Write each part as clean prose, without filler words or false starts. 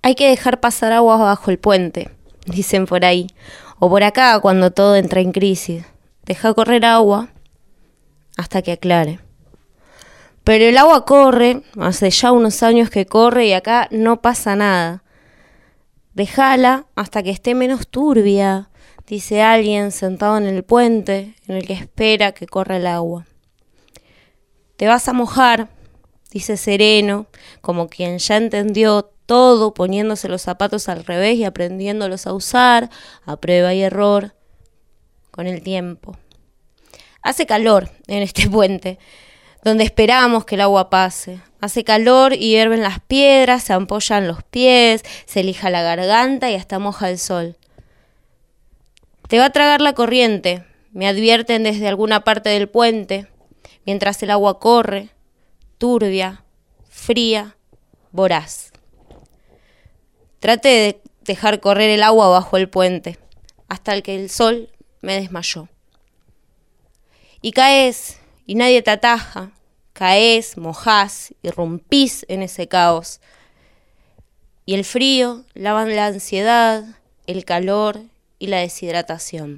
Hay que dejar pasar agua bajo el puente, dicen por ahí, o por acá cuando todo entra en crisis. Deja correr agua hasta que aclare. Pero el agua corre, hace ya unos años que corre y acá no pasa nada. Dejala hasta que esté menos turbia, dice alguien sentado en el puente en el que espera que corra el agua. Te vas a mojar, dice sereno, como quien ya entendió todo, poniéndose los zapatos al revés y aprendiéndolos a usar, a prueba y error, con el tiempo. Hace calor en este puente, donde esperamos que el agua pase. Hace calor y hierven las piedras, se ampollan los pies, se lija la garganta y hasta moja el sol. Te va a tragar la corriente, me advierten desde alguna parte del puente, mientras el agua corre, turbia, fría, voraz. Trate de dejar correr el agua bajo el puente, hasta que el sol me desmayó. Y caes, y nadie te ataja. Caes, mojás, irrumpís en ese caos. Y el frío lavan la ansiedad, el calor y la deshidratación.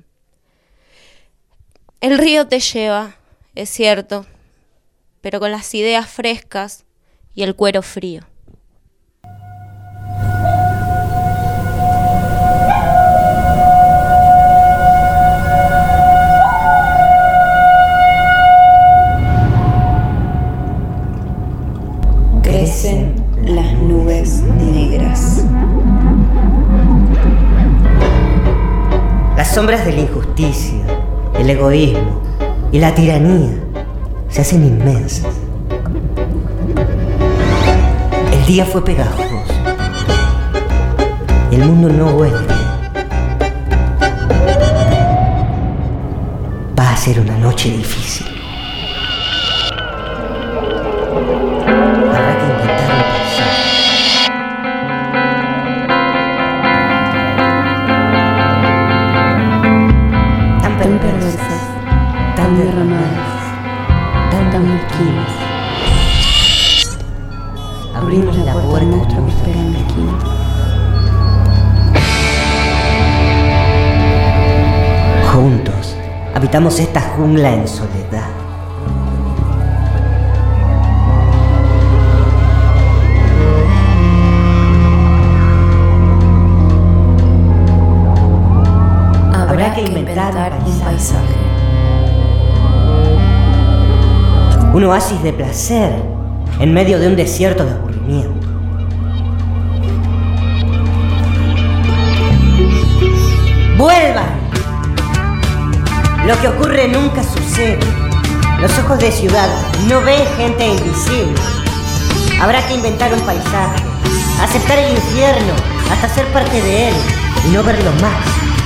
El río te lleva, es cierto, pero con las ideas frescas y el cuero frío. Crecen las nubes negras. Las sombras de la injusticia, el egoísmo y la tiranía se hacen inmensas. El día fue pegajoso y el mundo no huele bien. Va a ser una noche difícil. Habrá que intentar un paisaje. Tan perversas, tan derramadas, tan mezquinas. Abrimos la puerta a nuestro que espera en la esquina. Juntos habitamos esta jungla en soledad. Habrá que inventar un paisaje. Un oasis de placer en medio de un desierto de aburrimiento. ¡Vuelvan! Lo que ocurre nunca sucede. Los ojos de ciudad no ven gente invisible. Habrá que inventar un paisaje, aceptar el infierno hasta ser parte de él y no verlo más.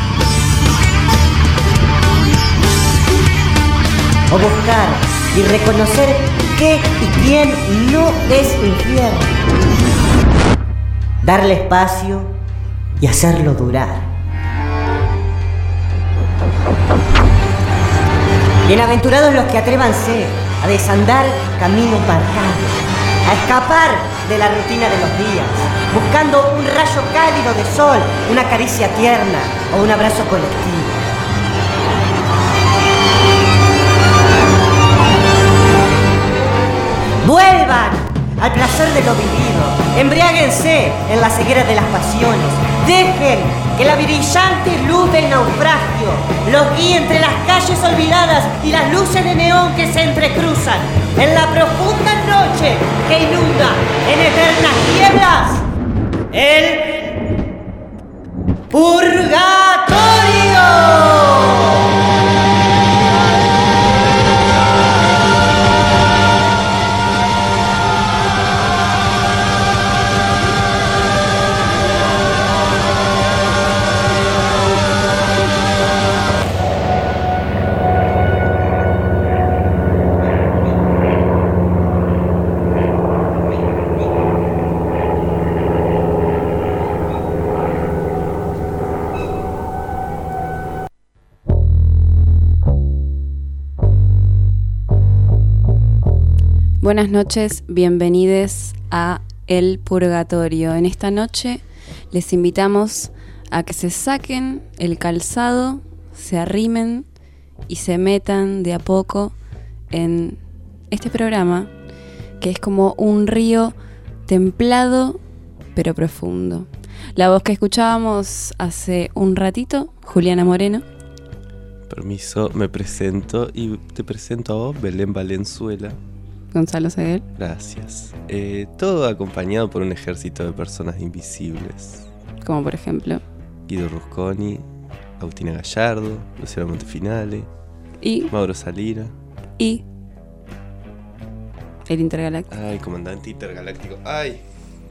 O buscar y reconocer qué y quién no es infierno. Darle espacio y hacerlo durar. Bienaventurados los que atrévanse a desandar camino marcado, a escapar de la rutina de los días, buscando un rayo cálido de sol, una caricia tierna o un abrazo colectivo. ¡Vuelvan al placer de lo vivido! ¡Embriáguense en la ceguera de las pasiones! ¡Dejen que la brillante luz del naufragio los guíe entre las calles olvidadas y las luces de neón que se entrecruzan en la profunda noche que inunda en eternas nieblas el purgatorio! Buenas noches, bienvenidos a El Purgatorio. En esta noche les invitamos a que se saquen el calzado, se arrimen y se metan de a poco en este programa, que es como un río templado pero profundo. La voz que escuchábamos hace un ratito, Juliana Moreno. Permiso, me presento y te presento a vos, Belén Valenzuela. Gonzalo Seguel. Gracias. Todo acompañado por un ejército de personas invisibles. Como por ejemplo. Guido Rusconi, Agustina Gallardo, Luciano Montefinale, Y. Mauro Salira. Y. El Intergaláctico. Ay, comandante intergaláctico. Ay.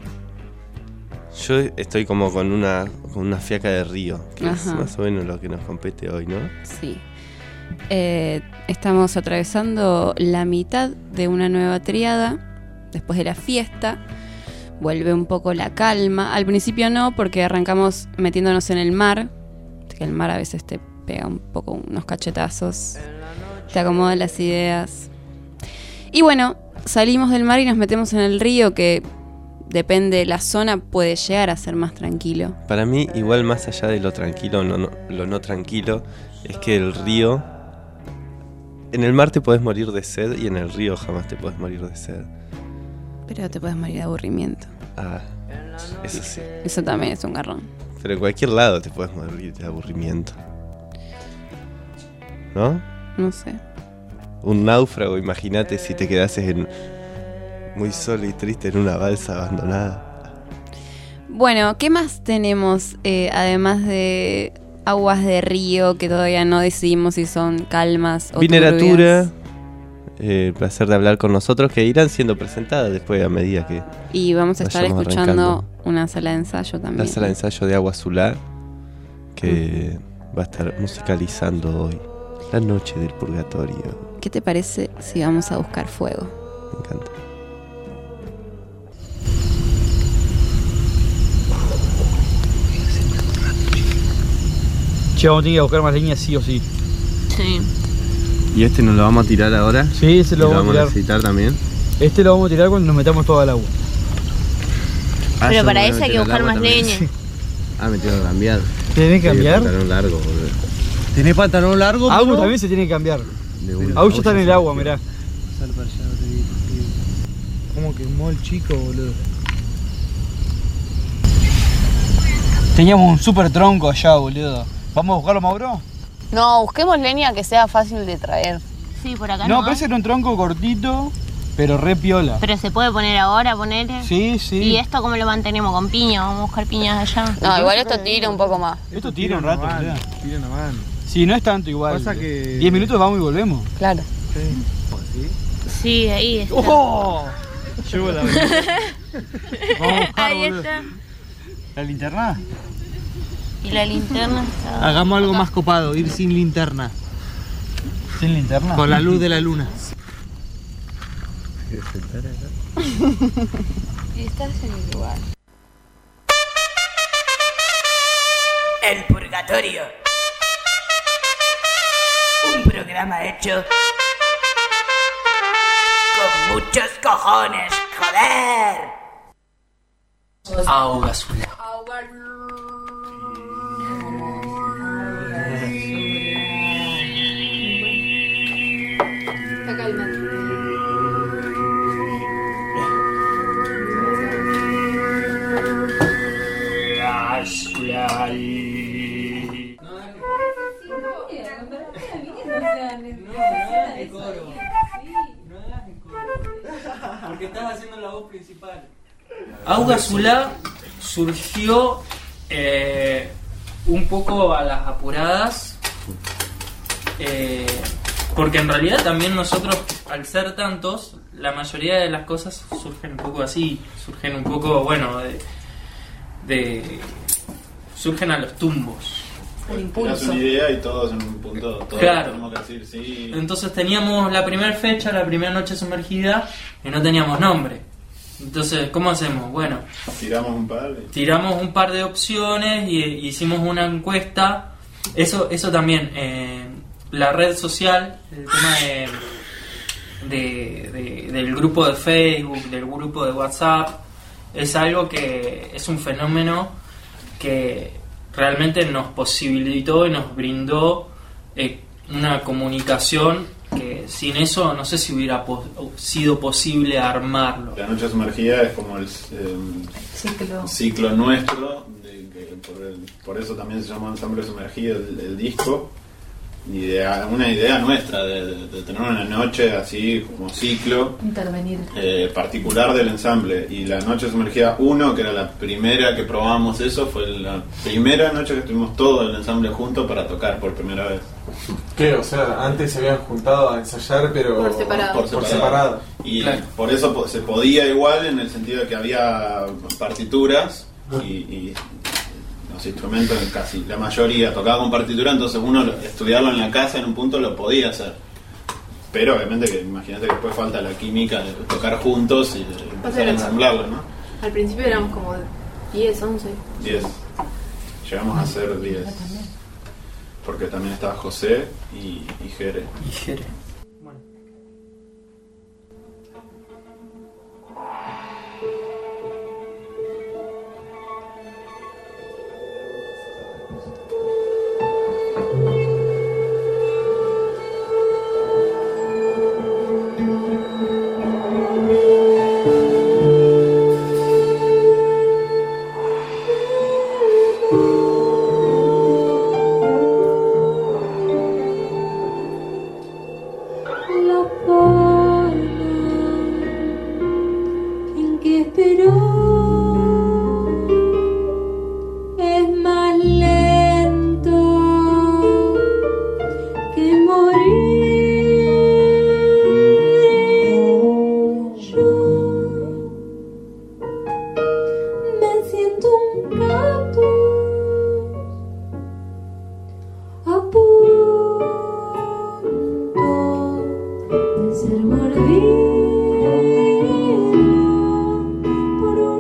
Yo estoy como con una fiaca de río, que es más o menos lo que nos compete hoy, ¿no? Sí. Estamos atravesando la mitad de una nueva triada. Después de la fiesta vuelve un poco la calma. Al principio no, porque arrancamos metiéndonos en el mar. Que el mar a veces te pega un poco unos cachetazos, te acomoda las ideas. Y bueno, salimos del mar y nos metemos en el río, que depende de la zona puede llegar a ser más tranquilo. Para mí, igual más allá de lo tranquilo, lo no tranquilo, es que el río... En el mar te podés morir de sed y en el río jamás te podés morir de sed. Pero te puedes morir de aburrimiento. Ah, eso sí. Eso también es un garrón. Pero en cualquier lado te puedes morir de aburrimiento. ¿No? No sé. Un náufrago, imagínate si te quedases muy solo y triste en una balsa abandonada. Bueno, ¿qué más tenemos además de aguas de río que todavía no decidimos si son calmas o Vineratura, el placer de hablar con nosotros, que irán siendo presentadas después a medida que y vamos a estar escuchando arrancando. Una sala de ensayo también. La sala de ensayo de Agua Azulá, que va a estar musicalizando hoy La Noche del Purgatorio. ¿Qué te parece si vamos a buscar fuego? Me encanta. Che, vamos a tener que buscar más leña sí o sí. Sí. ¿Y este nos lo vamos a tirar ahora? Sí, ese lo vamos a tirar. necesitar también? Este lo vamos a tirar cuando nos metamos todo al agua. Pero para eso hay que buscar más leña. Me tengo que cambiar. ¿Tenés que cambiar? Pantalón largo, boludo. ¿Tenés pantalón largo? Agus también se tiene que cambiar. Agus ya está en el agua, mirá. Sal para allá, ¿cómo quemó el chico, boludo? Teníamos un super tronco allá, boludo. ¿Vamos a buscarlo, Mauro? No, busquemos leña que sea fácil de traer. Sí, por acá No, no. pero ese era un tronco cortito, pero re piola. Pero se puede poner ahora, ponerle. Sí, sí. ¿Y esto cómo lo mantenemos? ¿Con piña? Vamos a buscar piñas allá. No, igual esto tira un poco más. Esto tira un rato, boludo. Tira una mano. Sí, no es tanto igual. Pasa que... 10 minutos vamos y volvemos. Claro. Sí, ahí está. ¡Oh! Llevo la Vamos a buscar, Ahí boludo. está. ¿La linterna? Y la linterna está... Hagamos algo más copado, ir sin linterna. ¿Sin linterna? Con la luz de la luna. Estás en el lugar. El Purgatorio. Un programa hecho con muchos cojones, joder. Agua Azulá. Está calmando. Porque estás haciendo la voz principal. Agua Azulá surgió un poco a las apuradas, porque en realidad también nosotros, al ser tantos, la mayoría de las cosas surgen un poco así, surgen un poco, bueno, surgen a los tumbos. Das una idea y todos en un punto, todos Claro. tenemos que decir sí. Entonces teníamos la primera fecha, la primera noche sumergida, y no teníamos nombre. Entonces, ¿cómo hacemos? Bueno, Tiramos un par de opciones y hicimos una encuesta. Eso también, la red social, el tema del grupo de Facebook, del grupo de WhatsApp, es algo que es un fenómeno que realmente nos posibilitó y nos brindó una comunicación que sin eso no sé si hubiera sido posible armarlo. La noche sumergida es como el ciclo nuestro, por eso también se llama Ensamble Sumergido el disco, y una idea nuestra de tener una noche así como ciclo intervenir particular del ensamble. Y la noche sumergida 1, que era la primera que probamos eso, fue la primera noche que estuvimos todo el ensamble juntos para tocar por primera vez. ¿Qué? O sea, antes se habían juntado a ensayar, pero por separado. Y claro, por eso se podía igual, en el sentido de que había partituras y los instrumentos, casi la mayoría tocaba con partitura, entonces uno estudiarlo en la casa en un punto lo podía hacer. Pero obviamente que imagínate que después falta la química de tocar juntos y de empezar a ensamblarlo, ¿no? Al principio éramos como 10, 11. 10. Llegamos a ser 10. Porque también estaba José y Jere. Ser mordido por un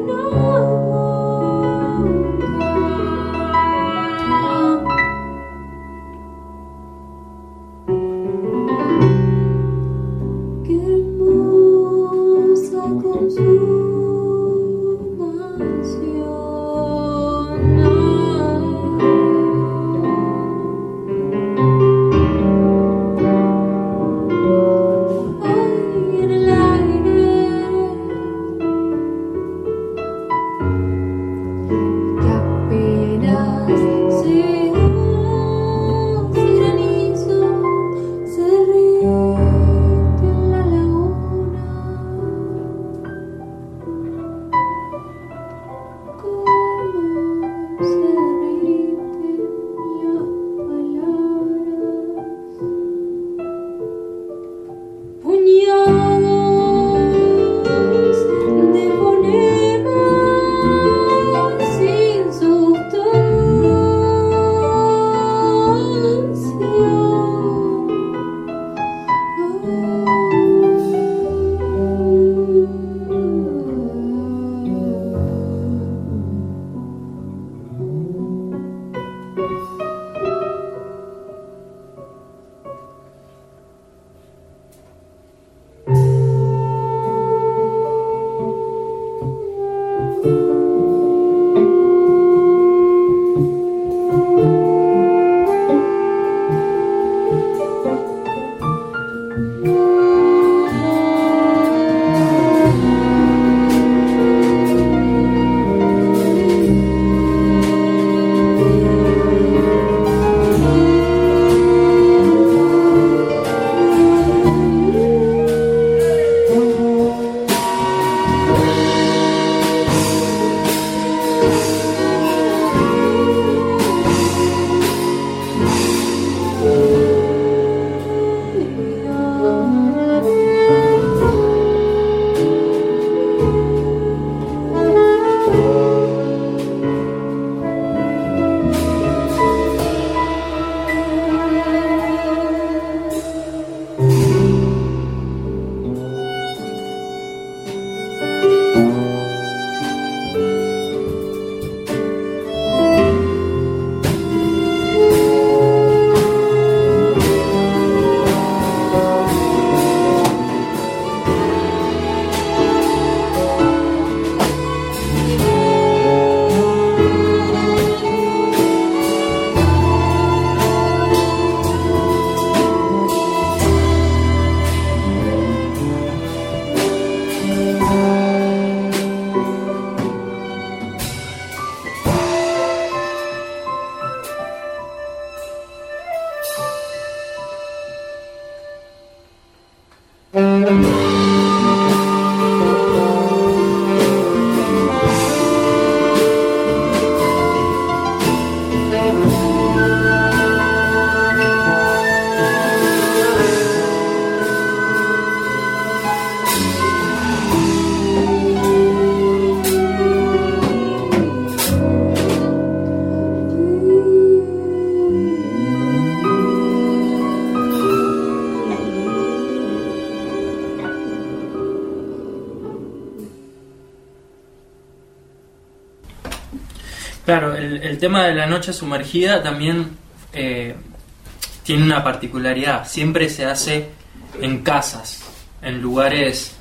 Claro, el tema de la noche sumergida también tiene una particularidad. Siempre se hace en casas, en lugares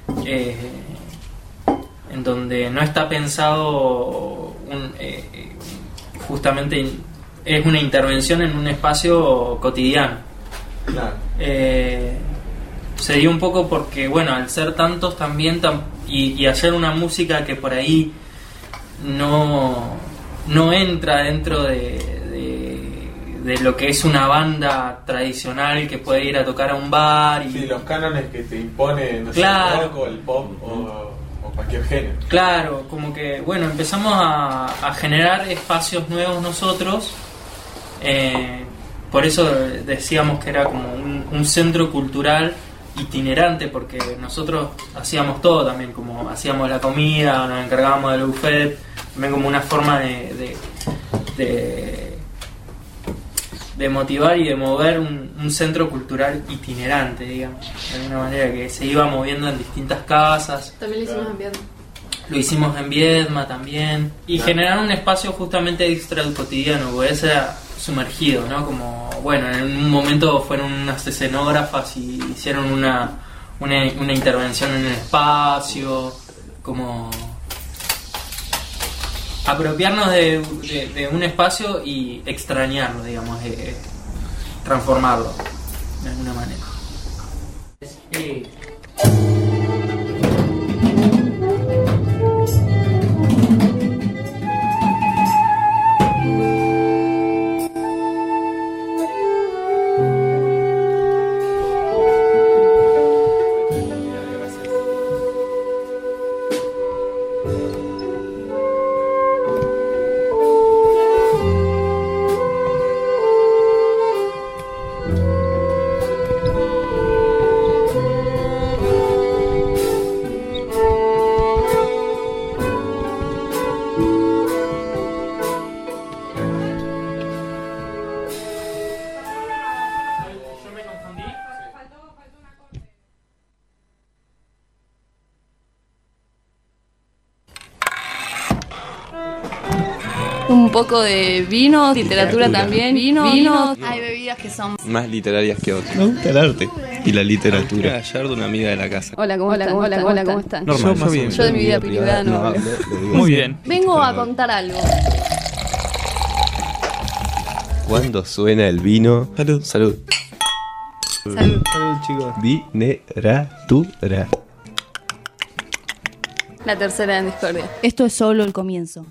en donde no está pensado justamente es una intervención en un espacio cotidiano. Claro. Se dio un poco porque, bueno, al ser tantos también y hacer una música que por ahí no entra dentro de lo que es una banda tradicional que puede ir a tocar a un bar. Sí, los cánones que te impone, no claro, sé, el rock o el pop o cualquier género. Claro, como que, bueno, empezamos a generar espacios nuevos nosotros. Por eso decíamos que era como un centro cultural itinerante, porque nosotros hacíamos todo también, como hacíamos la comida, nos encargábamos del buffet, también como una forma de motivar y de mover un centro cultural itinerante, digamos, de alguna manera, que se iba moviendo en distintas casas. También lo hicimos en Viedma. Lo hicimos en Viedma también. Y generar un espacio justamente extra cotidiano, porque ese era sumergido, ¿no? Como, bueno, en un momento fueron unas escenógrafas y hicieron una intervención en el espacio, como apropiarnos de un espacio y extrañarlo, digamos, transformarlo de alguna manera. Un poco de vino, literatura también. Vino. Hay bebidas que son más literarias que otras. Me gusta el arte y la literatura. Gallardo, una amiga de la casa. Hola, ¿cómo están? Normal, yo de mi vida privada no hablo. Muy bien. Vengo a contar algo. Cuando suena el vino. Salud. Salud, chicos. Vineratura. La tercera en discordia. Esto es solo el comienzo.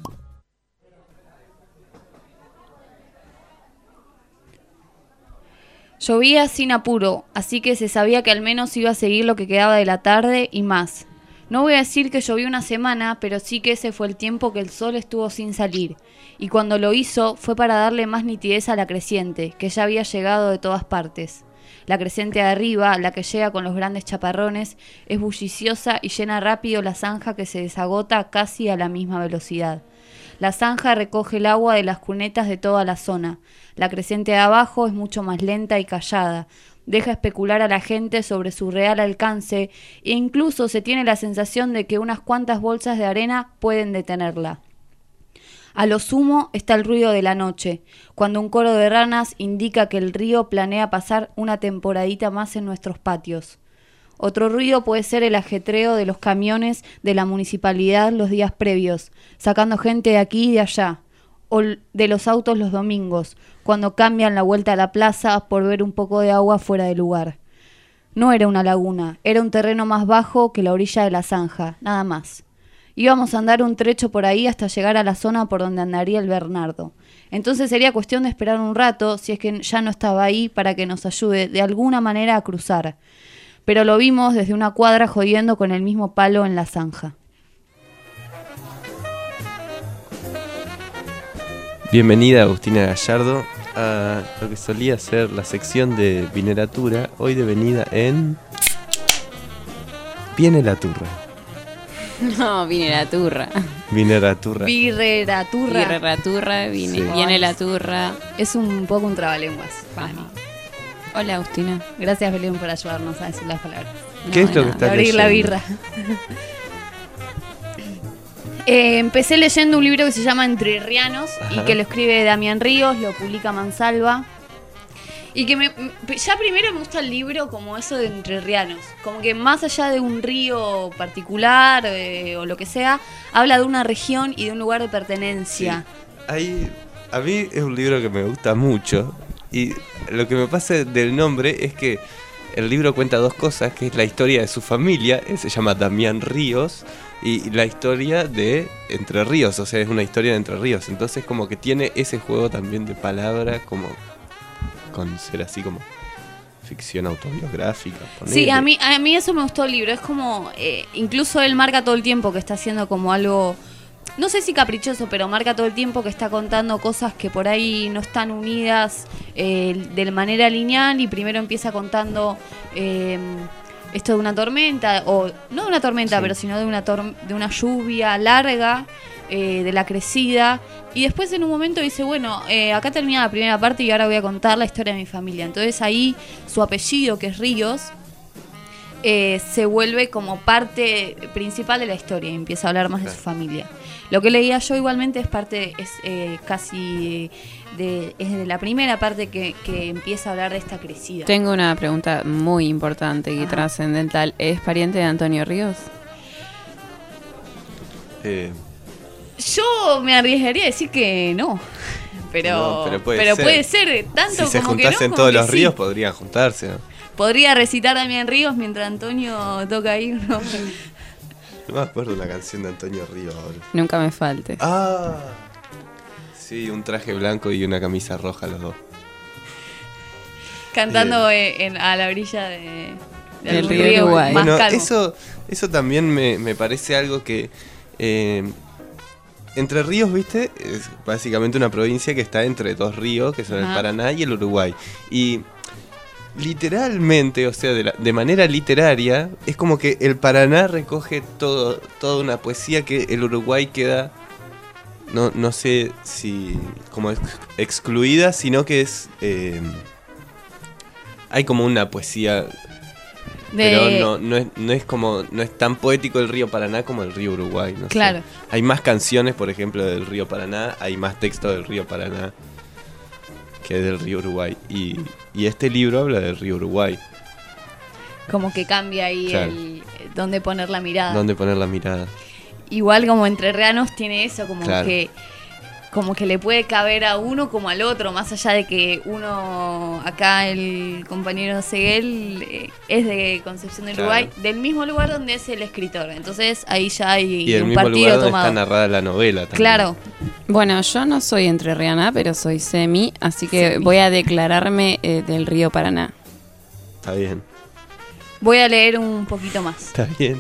Llovía sin apuro, así que se sabía que al menos iba a seguir lo que quedaba de la tarde y más. No voy a decir que llovió una semana, pero sí que ese fue el tiempo que el sol estuvo sin salir. Y cuando lo hizo fue para darle más nitidez a la creciente, que ya había llegado de todas partes. La creciente de arriba, la que llega con los grandes chaparrones, es bulliciosa y llena rápido la zanja que se desagota casi a la misma velocidad. La zanja recoge el agua de las cunetas de toda la zona. La creciente de abajo es mucho más lenta y callada. Deja especular a la gente sobre su real alcance e incluso se tiene la sensación de que unas cuantas bolsas de arena pueden detenerla. A lo sumo está el ruido de la noche, cuando un coro de ranas indica que el río planea pasar una temporadita más en nuestros patios. Otro ruido puede ser el ajetreo de los camiones de la municipalidad los días previos, sacando gente de aquí y de allá, o de los autos los domingos, cuando cambian la vuelta a la plaza por ver un poco de agua fuera de lugar. No era una laguna, era un terreno más bajo que la orilla de la zanja, nada más. Íbamos a andar un trecho por ahí hasta llegar a la zona por donde andaría el Bernardo. Entonces sería cuestión de esperar un rato, si es que ya no estaba ahí, para que nos ayude de alguna manera a cruzar. Pero lo vimos desde una cuadra jodiendo con el mismo palo en la zanja. Bienvenida Agustina Gallardo a lo que solía ser la sección de Vineratura, hoy devenida en Viene la turra. No, Vineraturra. Vineraturra. Viene la turra. Es un poco un trabalenguas para mí. Hola, Agustina. Gracias, Belén, por ayudarnos a decir las palabras. ¿Qué es lo que está abrir leyendo? La birra. Empecé leyendo un libro que se llama Entrerrianos y que lo escribe Damián Ríos, lo publica Mansalva. Y que ya primero me gusta el libro como eso de entrerrianos, como que más allá de un río particular o lo que sea, habla de una región y de un lugar de pertenencia. Sí. A mí es un libro que me gusta mucho y lo que me pasa del nombre es que el libro cuenta dos cosas, que es la historia de su familia, él se llama Damián Ríos, y la historia de Entre Ríos, o sea, es una historia de Entre Ríos, entonces como que tiene ese juego también de palabras como con ser así como ficción autobiográfica. Ponele. Sí, a mí eso me gustó el libro. Es como, incluso él marca todo el tiempo que está haciendo como algo, no sé si caprichoso, pero marca todo el tiempo que está contando cosas que por ahí no están unidas de manera lineal, y primero empieza contando esto de una tormenta, o no de una tormenta, pero sino de una lluvia larga, de la crecida, y después en un momento dice, bueno, acá termina la primera parte y ahora voy a contar la historia de mi familia. Entonces ahí su apellido, que es Ríos, se vuelve como parte principal de la historia y empieza a hablar más de su familia. Lo que leía yo igualmente es casi de la primera parte que empieza a hablar de esta crecida. Tengo una pregunta muy importante y trascendental. ¿Es pariente de Antonio Ríos? Yo me arriesgaría a decir que no. Pero puede ser tanto si se como que juntasen no, todos como los que ríos, sí. podrían juntarse, ¿no? Podría recitar Damián Ríos mientras Antonio toca ahí, ¿no? No me acuerdo una canción de Antonio Ríos ahora. Nunca me falte. Ah, sí, un traje blanco y una camisa roja los dos. Cantando a la orilla del río Uruguay. Bueno, calmo. eso también me parece algo que... Entre Ríos, ¿viste? Es básicamente una provincia que está entre dos ríos, que son el Paraná y el Uruguay. Y literalmente, o sea, de manera literaria, es como que el Paraná recoge toda una poesía que el Uruguay queda, no sé si como excluida, sino que es... hay como una poesía... Pero no es tan poético el río Paraná como el río Uruguay. No claro. sé. Hay más canciones, por ejemplo, del río Paraná, hay más texto del río Paraná que del río Uruguay. Y este libro habla del río Uruguay. Como que cambia ahí claro. dónde poner la mirada. Dónde poner la mirada. Igual como Entrerrianos tiene eso, como claro. como que le puede caber a uno como al otro, más allá de que uno, acá el compañero Seguel es de Concepción del Uruguay, del mismo lugar donde es el escritor. Entonces ahí ya hay un partido lugar donde tomado. está narrada la novela también. Claro. Bueno, yo no soy entrerriana, pero soy semi, así que voy a declararme del río Paraná. Está bien. Voy a leer un poquito más. Está bien.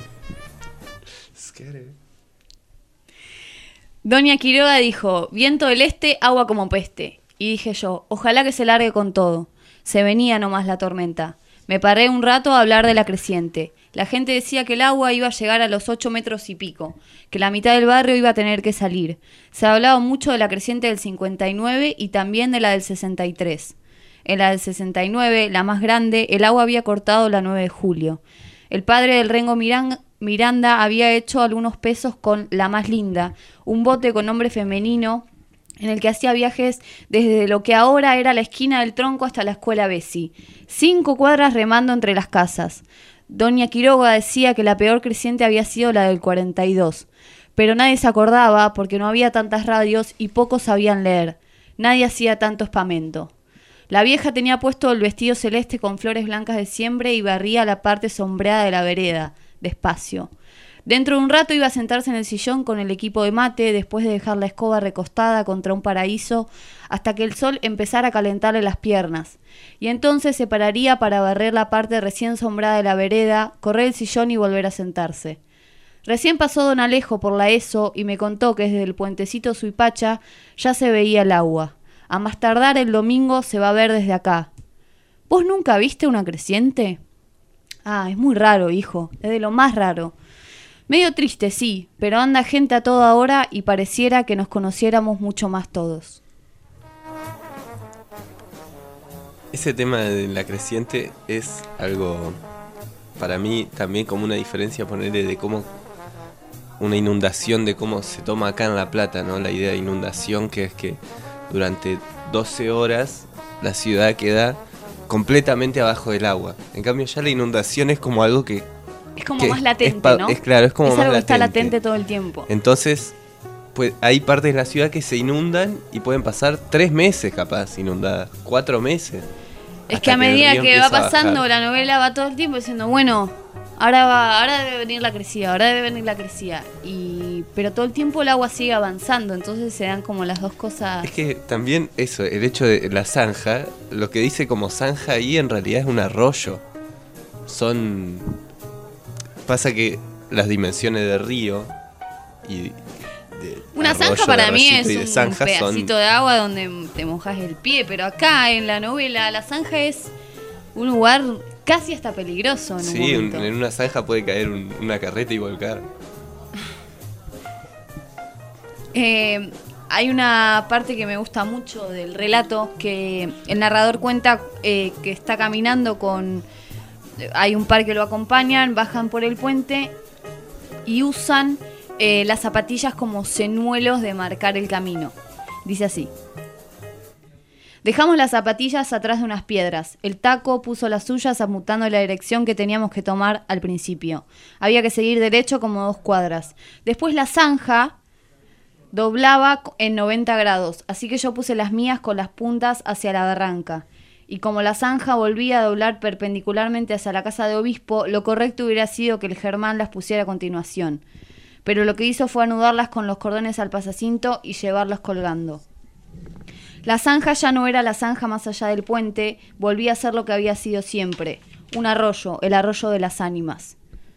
Doña Quiroga dijo, viento del este, agua como peste. Y dije yo, ojalá que se largue con todo. Se venía nomás la tormenta. Me paré un rato a hablar de la creciente. La gente decía que el agua iba a llegar a los 8 metros y pico, que la mitad del barrio iba a tener que salir. Se hablaba mucho de la creciente del 59 y también de la del 63. En la del 69, la más grande, el agua había cortado la 9 de julio. El padre del Rengo Miranda había hecho algunos pesos con la más linda, un bote con nombre femenino en el que hacía viajes desde lo que ahora era la esquina del tronco hasta la escuela Bessi. 5 cuadras remando entre las casas. Doña Quiroga decía que la peor creciente había sido la del 42, pero nadie se acordaba porque no había tantas radios y pocos sabían leer. Nadie hacía tanto espamento. La vieja tenía puesto el vestido celeste con flores blancas de siembre y barría la parte sombreada de la vereda, despacio. Dentro de un rato iba a sentarse en el sillón con el equipo de mate, después de dejar la escoba recostada contra un paraíso, hasta que el sol empezara a calentarle las piernas. Y entonces se pararía para barrer la parte recién sombreada de la vereda, correr el sillón y volver a sentarse. Recién pasó don Alejo por la ESO y me contó que desde el puentecito Suipacha ya se veía el agua. A más tardar el domingo se va a ver desde acá. ¿Vos nunca viste una creciente? Ah, es muy raro, hijo, es de lo más raro. Medio triste, sí, pero anda gente a toda hora y pareciera que nos conociéramos mucho más todos. Ese tema de la creciente es algo, para mí, también como una diferencia, ponerle de cómo una inundación de cómo se toma acá en La Plata, ¿no? La idea de inundación, que es que durante 12 horas la ciudad queda completamente abajo del agua. En cambio ya la inundación es como algo que... Es como más latente, ¿no? Es claro, es como más algo latente. Que está latente todo el tiempo. Entonces, pues, hay partes de la ciudad que se inundan y pueden pasar 3 meses capaz inundadas, 4 meses. Es que a medida que va pasando la novela va todo el tiempo diciendo, bueno, ahora debe venir la crecida, pero todo el tiempo el agua sigue avanzando, entonces se dan como las dos cosas. Es que también eso, el hecho de la zanja, lo que dice como zanja ahí en realidad es un arroyo. Pasa que las dimensiones de río y una zanja para mí es un pedacito de agua donde te mojas el pie, pero acá en la novela la zanja es un lugar casi hasta peligroso en un momento. En una zanja puede caer una carreta y volcar. Hay una parte que me gusta mucho del relato, que el narrador cuenta que está caminando hay un par que lo acompañan, bajan por el puente y usan las zapatillas como señuelos de marcar el camino. Dice así: dejamos las zapatillas atrás de unas piedras. El taco puso las suyas apuntando la dirección que teníamos que tomar al principio. Había que seguir derecho como 2 cuadras. Después la zanja doblaba en 90 grados, así que yo puse las mías con las puntas hacia la barranca. Y como la zanja volvía a doblar perpendicularmente hacia la casa de obispo, lo correcto hubiera sido que el Germán las pusiera a continuación. Pero lo que hizo fue anudarlas con los cordones al pasacinto y llevarlas colgando. La zanja ya no era la zanja más allá del puente, volvía a ser lo que había sido siempre, un arroyo, el arroyo de las ánimas.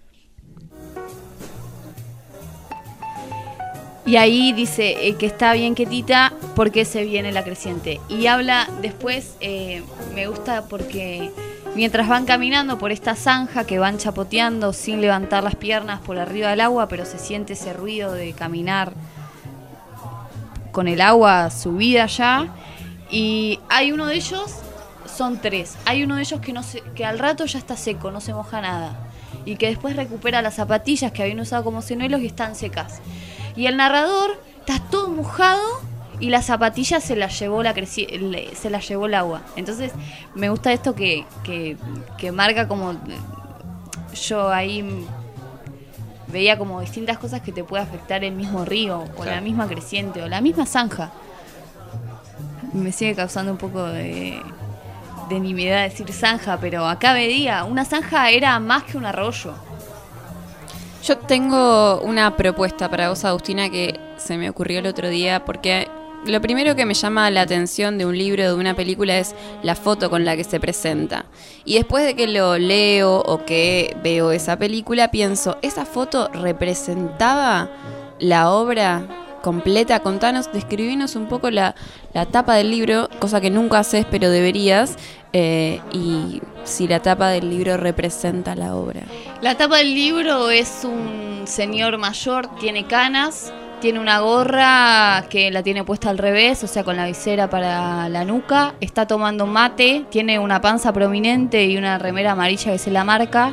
Y ahí dice que está bien quietita porque se viene la creciente. Y habla después, me gusta porque mientras van caminando por esta zanja que van chapoteando sin levantar las piernas por arriba del agua, pero se siente ese ruido de caminar con el agua subida ya. Y hay uno de ellos, son 3. Hay uno de ellos que al rato ya está seco, no se moja nada. Y que después recupera las zapatillas que habían usado como señuelos y están secas. Y el narrador está todo mojado y las zapatillas se las llevó el agua. Entonces me gusta esto que marca como... Yo ahí veía como distintas cosas que te puede afectar el mismo río, o la misma creciente, o la misma zanja. Me sigue causando un poco de nimiedad decir zanja, pero acá veía, una zanja era más que un arroyo. Yo tengo una propuesta para vos, Agustina, que se me ocurrió el otro día, porque lo primero que me llama la atención de un libro, de una película, es la foto con la que se presenta. Y después de que lo leo o que veo esa película, pienso, ¿esa foto representaba la obra completa? Contanos, describinos un poco la tapa del libro, cosa que nunca haces, pero deberías, y si la tapa del libro representa la obra. La tapa del libro es un señor mayor, tiene canas, tiene una gorra que la tiene puesta al revés, o sea, con la visera para la nuca, está tomando mate, tiene una panza prominente y una remera amarilla que se la marca.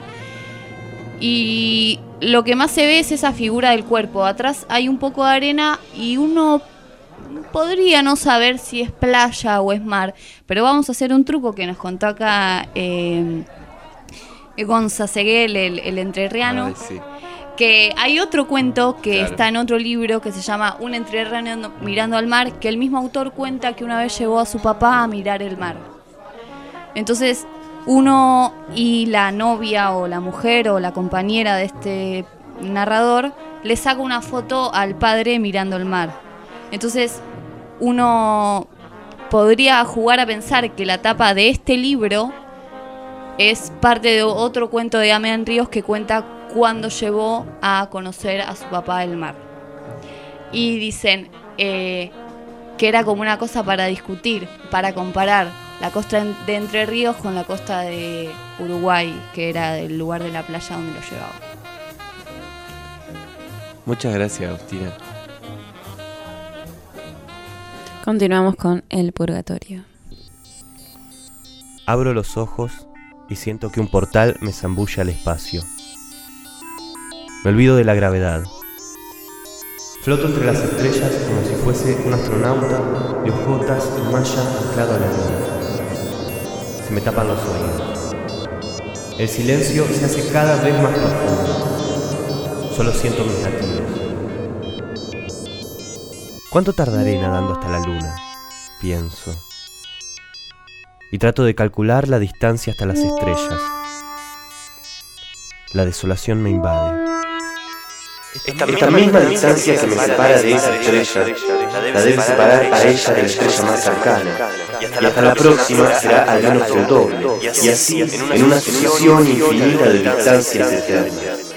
Y lo que más se ve es esa figura del cuerpo. Atrás hay un poco de arena y uno podría no saber si es playa o es mar. Pero vamos a hacer un truco que nos contó acá Gonza Seguel, el entrerriano. Ay, sí. Que hay otro cuento que Claro. está en otro libro que se llama Un entrerriano mirando al mar, que el mismo autor cuenta que una vez llevó a su papá a mirar el mar. Entonces uno y la novia o la mujer o la compañera de este narrador le saca una foto al padre mirando el mar. Entonces uno podría jugar a pensar que la tapa de este libro es parte de otro cuento de Damián Ríos que cuenta cuando llevó a conocer a su papá el mar. Y dicen que era como una cosa para discutir, para comparar la costa de Entre Ríos con la costa de Uruguay, que era el lugar de la playa donde lo llevaba. Muchas gracias, Agustina. Continuamos con El Purgatorio. Abro los ojos y siento que un portal me zambulle al espacio. Me olvido de la gravedad. Floto entre las estrellas como si fuese un astronauta de ojotas y malla anclado a la luna. Se me tapan los oídos. El silencio se hace cada vez más profundo. Solo siento mis latidos. ¿Cuánto tardaré nadando hasta la luna? Pienso. Y trato de calcular la distancia hasta las estrellas. La desolación me invade. Esta misma distancia que me separa de esa estrella, la debe separar a ella de la estrella más cercana, y hasta la próxima será al menos el doble, y así en una sucesión infinita de distancias eternas.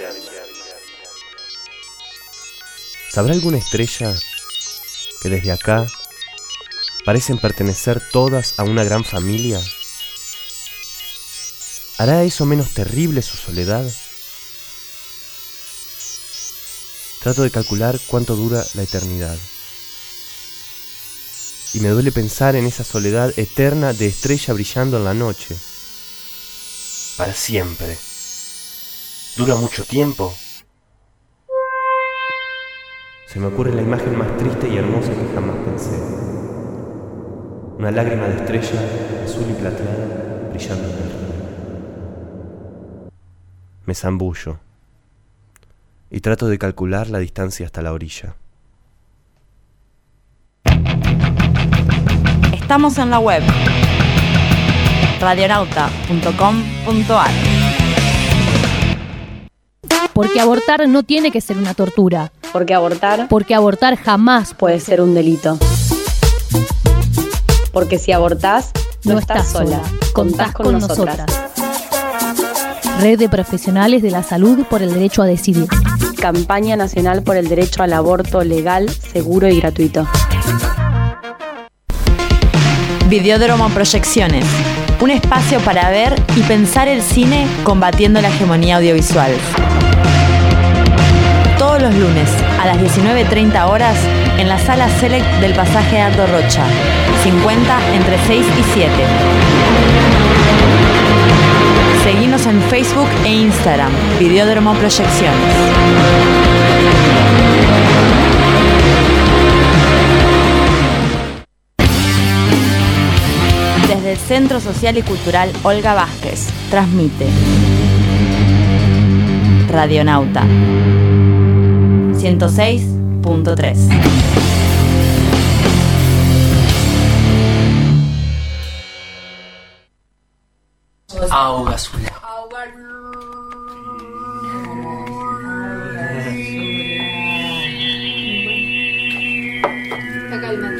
¿Sabrá alguna estrella que desde acá parecen pertenecer todas a una gran familia? ¿Hará eso menos terrible su soledad? Trato de calcular cuánto dura la eternidad. Y me duele pensar en esa soledad eterna de estrella brillando en la noche. Para siempre. ¿Dura mucho tiempo? Se me ocurre la imagen más triste y hermosa que jamás pensé. Una lágrima de estrella azul y plateada brillando en el río. Me zambullo y trato de calcular la distancia hasta la orilla. Estamos en la web radionauta.com.ar. Porque abortar no tiene que ser una tortura. Porque abortar jamás puede ser un delito. Porque si abortás, no estás sola. Contás con nosotras. Red de Profesionales de la Salud por el Derecho a Decidir. Campaña Nacional por el Derecho al Aborto Legal, Seguro y Gratuito. Videódromo Proyecciones. Un espacio para ver y pensar el cine combatiendo la hegemonía audiovisual. Todos los lunes a las 19:30 horas en la sala Select del pasaje Aldo Rocha, 50 entre 6 y 7. Seguinos en Facebook e Instagram, Videódromo Proyecciones. Desde el Centro Social y Cultural Olga Vázquez, transmite Radionauta 106.3. Auga azul. Está calmando.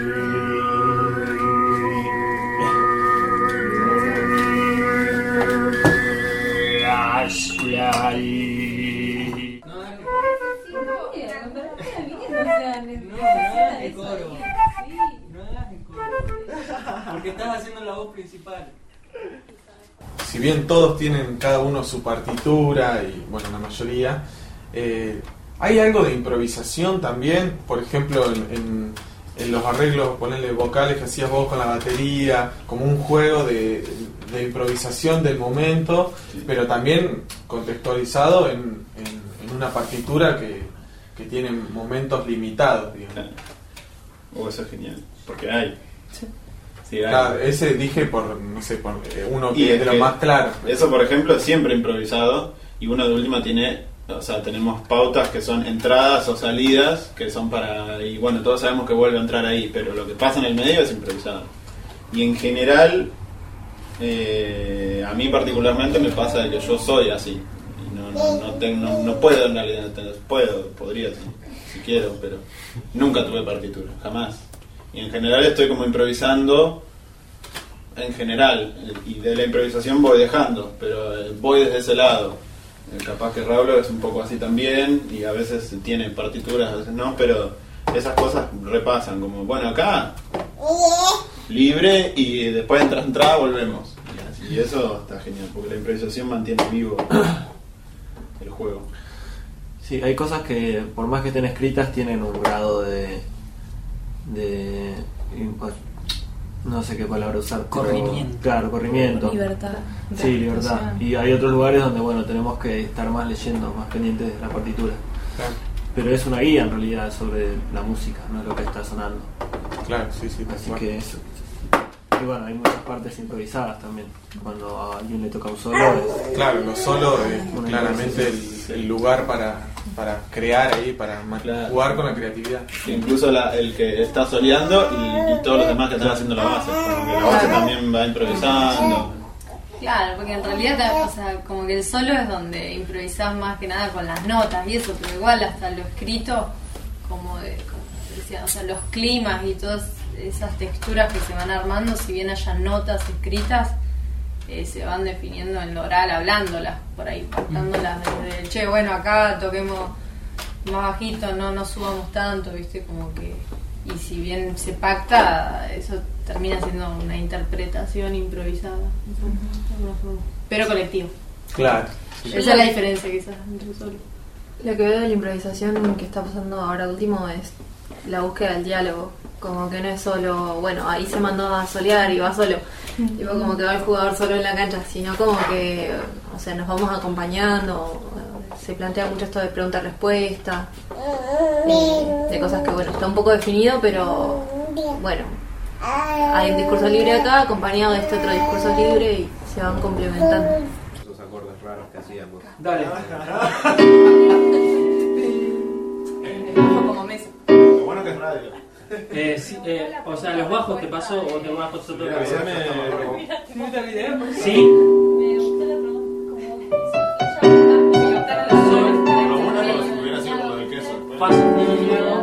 Porque estás haciendo la voz principal. Si bien todos tienen cada uno su partitura, y bueno, la mayoría, hay algo de improvisación también, por ejemplo, en los arreglos, ponerle vocales que hacías vos con la batería, como un juego de improvisación del momento, pero también contextualizado en una partitura que tiene momentos limitados, digamos. Eso es genial, porque hay. Sí, claro, ese dije por, no sé, por uno que es de lo más claro. Eso, por ejemplo, es siempre improvisado, y uno de última tiene, o sea, tenemos pautas que son entradas o salidas, que son para, y bueno, todos sabemos que vuelve a entrar ahí, pero lo que pasa en el medio es improvisado. Y en general, a mí particularmente me pasa de que yo soy así, y no puedo en realidad, podría si quiero, pero nunca tuve partitura, jamás. Y en general estoy como improvisando, en general, y de la improvisación voy dejando, pero voy desde ese lado. Capaz que Raúl es un poco así también, y a veces tiene partituras, a veces no, pero esas cosas repasan, como, bueno, acá, libre, y después entra, volvemos. Y eso está genial, porque la improvisación mantiene vivo el juego. Sí, hay cosas que, por más que estén escritas, tienen un grado de no sé qué palabra usar. Corrimiento. Claro, corrimiento. Libertad. Sí, libertad. Y hay otros lugares donde, bueno, tenemos que estar más leyendo, más pendientes de la partitura. Claro. pero es una guía en realidad sobre la música, no es lo que está sonando. Claro, sí, sí. Así que eso. Y bueno, hay muchas partes improvisadas también. Cuando a alguien le toca un solo es... Claro, lo solo es claramente el lugar para crear ahí, para jugar con la creatividad. Incluso el que está soleando y todos los demás que están haciendo la base. Como que la base también va improvisando. Claro, porque en realidad, o sea, como que el solo es donde improvisás más que nada con las notas y eso, pero igual hasta lo escrito, como decía, o sea, los climas y todas esas texturas que se van armando, si bien haya notas escritas, se van definiendo en lo oral, hablándolas, por ahí, partándolas desde el, che, bueno, acá toquemos más bajito, no subamos tanto, viste, como que, y si bien se pacta, eso termina siendo una interpretación improvisada, pero colectivo. Claro. Esa es la diferencia quizás entre solo. Lo que veo de la improvisación que está pasando ahora último es la búsqueda del diálogo. Como que no es solo, bueno, ahí se mandó a solear y va solo. Tipo, como que va el jugador solo en la cancha, sino como que, o sea, nos vamos acompañando. Se plantea mucho esto de pregunta-respuesta, de cosas que, bueno, está un poco definido, pero bueno, hay un discurso libre acá acompañado de este otro discurso libre y se van complementando. Esos acordes raros que hacíamos. Dale. Como mesa. Lo bueno que es radio. Sí, o sea, los bajos te pasó o te bajos otro lado. Sí. Sí. Lo bueno es que hubiera sido por lo del queso. Fa sostenido.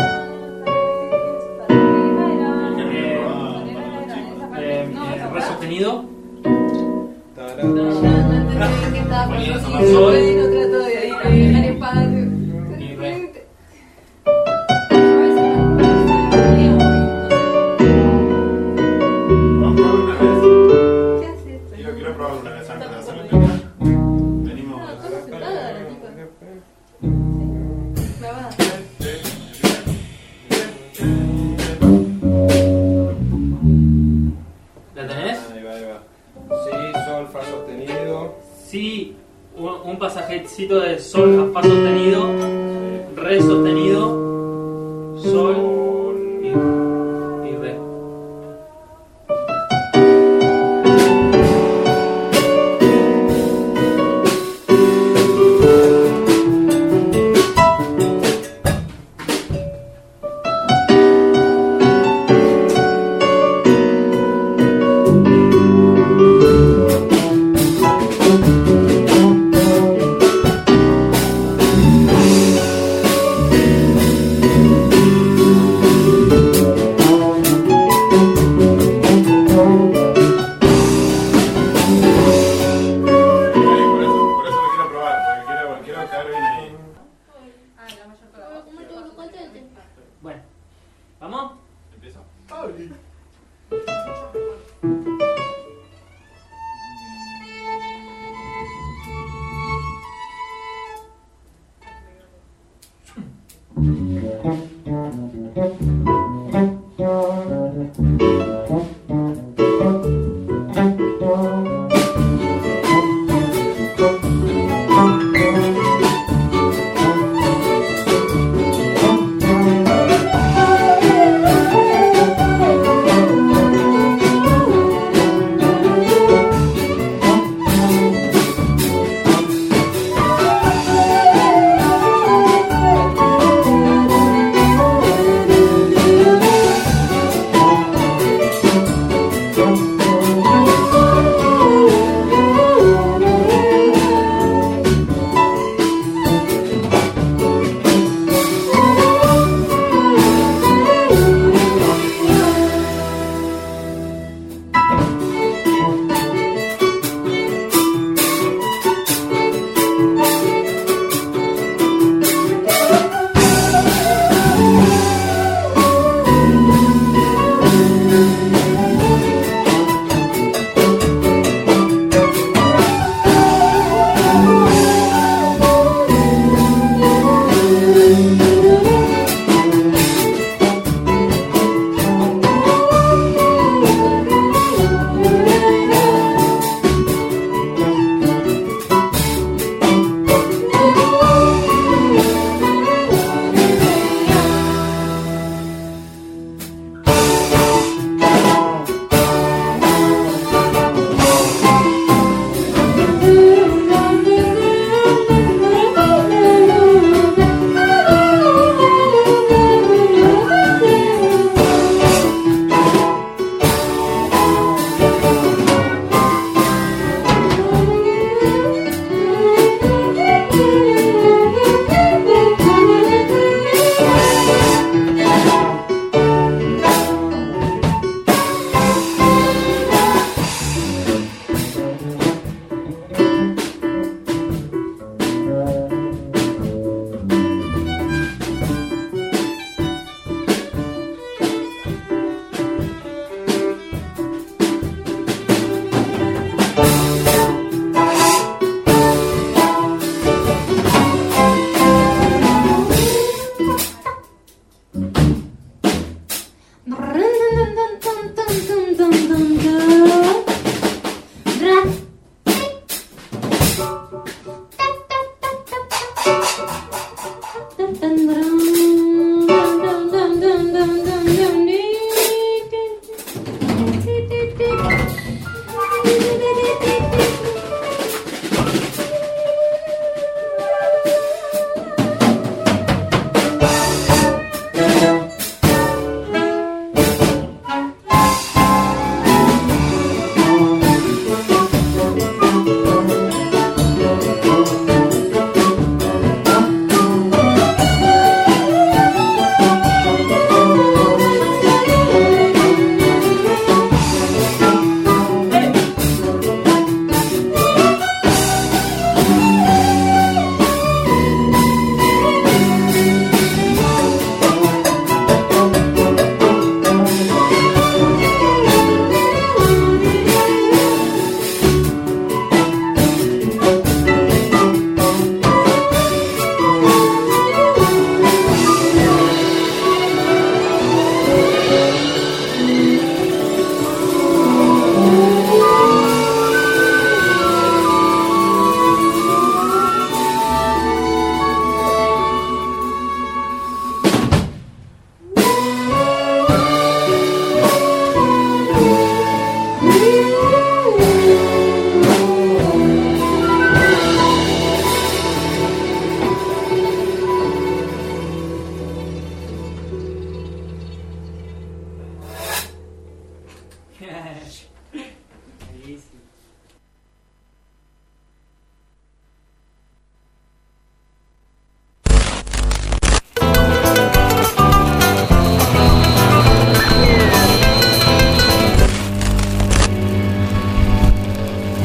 Re sostenido. Sol. Y re. Quiero probar una vez antes de hacer el tema. Venimos. ¿La tenés? Ahí va. Sí, sol, fa sostenido. Sí, un pasajecito de sol, fa sostenido, re sostenido, sol y re. Bueno, ¿vamos? Empieza.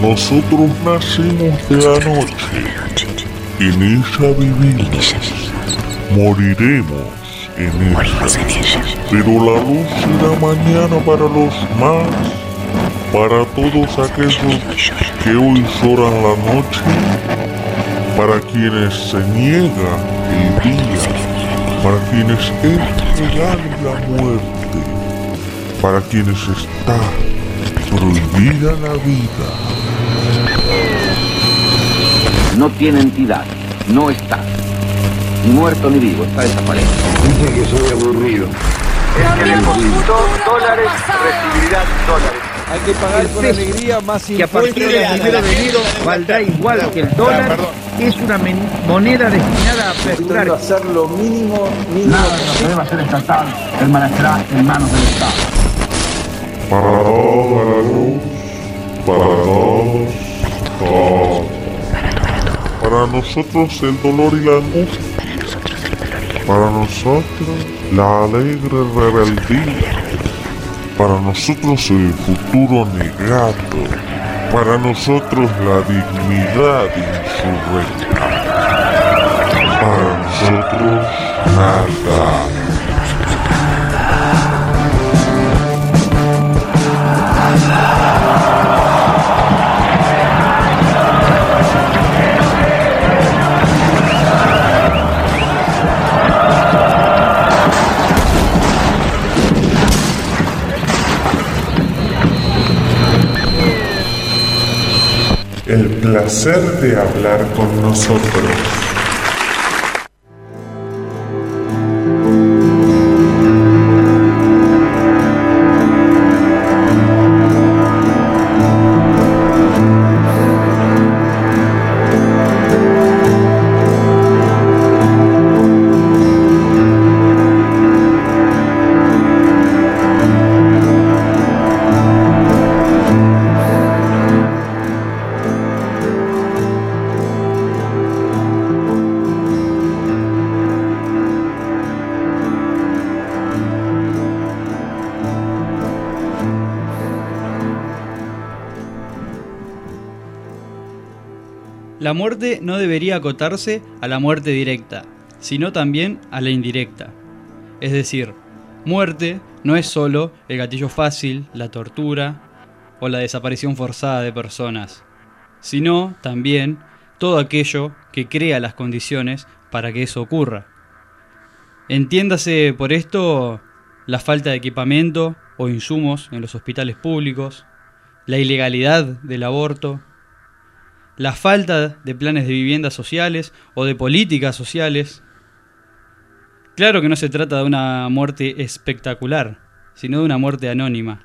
Nosotros nacimos de la noche, en ella vivimos, moriremos en ella. Pero la luz será mañana para los más, para todos aquellos que hoy lloran la noche, para quienes se niega el día, para quienes es real la muerte, para quienes está prohibida la vida. No tiene entidad, no está. Ni muerto ni vivo, está desaparecido. Dice que soy aburrido. El que depositó dólares recibirá dólares. Hay que pagar con alegría más que a partir del 1 de enero valdrá igual que el dólar. Es una moneda destinada a perdurar. Hacer lo mínimo. Nada de lo que deba ser estatal permanecerá en manos del Estado. Para todos la luz, para todos. Para nosotros el dolor y la angustia. Para nosotros la alegre rebeldía. Para nosotros el futuro negado. Para nosotros la dignidad insurrecta. Para nosotros nada. El placer de hablar con nosotros. La muerte no debería acotarse a la muerte directa, sino también a la indirecta. Es decir, muerte no es solo el gatillo fácil, la tortura o la desaparición forzada de personas, sino también todo aquello que crea las condiciones para que eso ocurra. Entiéndase por esto la falta de equipamiento o insumos en los hospitales públicos, la ilegalidad del aborto, la falta de planes de viviendas sociales o de políticas sociales. Claro que no se trata de una muerte espectacular, sino de una muerte anónima.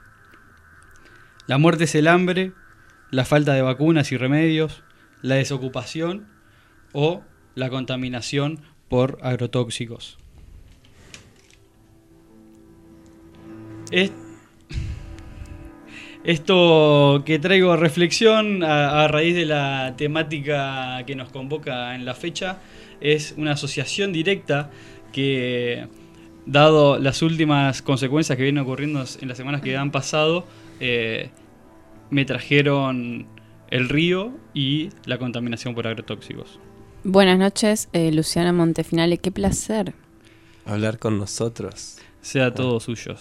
La muerte es el hambre, la falta de vacunas y remedios, la desocupación o la contaminación por agrotóxicos. Esto que traigo a reflexión a raíz de la temática que nos convoca en la fecha es una asociación directa que, dado las últimas consecuencias que vienen ocurriendo en las semanas que han pasado, me trajeron el río y la contaminación por agrotóxicos. Buenas noches, Luciana Montefinale, qué placer hablar con nosotros. Sea todo suyo.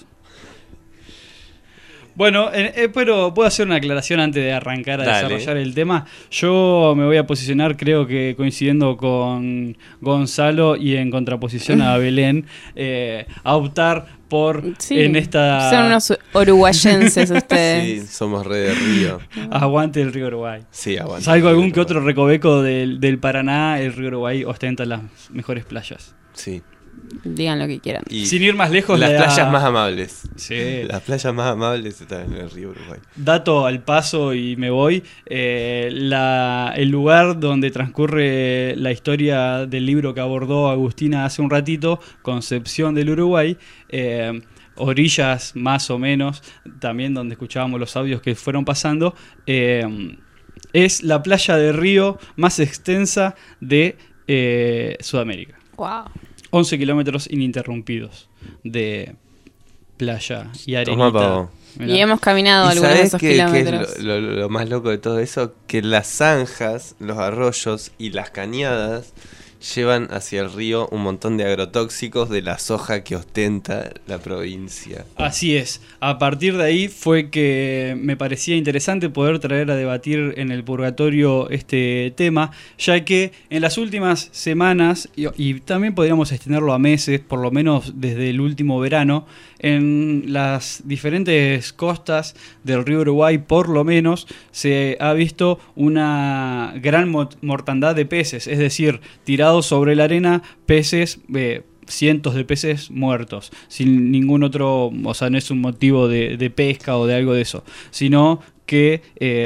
Bueno, pero puedo hacer una aclaración antes de arrancar a desarrollar el tema. Yo me voy a posicionar, creo que coincidiendo con Gonzalo y en contraposición a Belén, a optar por en esta... Son unos uruguayenses ustedes. Sí, somos re de río. Aguante el río Uruguay. Sí, aguante. Salvo algún que otro recoveco del Paraná, el río Uruguay ostenta las mejores playas. Sí. Digan lo que quieran. Y sin ir más lejos, las playas más amables. Sí. Las playas más amables están en el río Uruguay. Dato al paso y me voy. El lugar donde transcurre la historia del libro que abordó Agustina hace un ratito, Concepción del Uruguay, orillas más o menos, también donde escuchábamos los audios que fueron pasando, es la playa de río más extensa de Sudamérica. Wow. 11 kilómetros ininterrumpidos playa y Tomá, arenita. pavo. Y hemos caminado ¿Y algunos de sabés esos qué es kilómetros. lo más loco de todo eso? Que las zanjas, los arroyos y las cañadas llevan hacia el río un montón de agrotóxicos de la soja que ostenta la provincia. Así es. A partir de ahí fue que me parecía interesante poder traer a debatir en el purgatorio este tema, ya que en las últimas semanas, y también podríamos extenderlo a meses, por lo menos desde el último verano, en las diferentes costas del río Uruguay, por lo menos, se ha visto una gran mortandad de peces, es decir, tirados sobre la arena, peces, cientos de peces muertos, sin ningún otro, o sea, no es un motivo de pesca o de algo de eso, sino que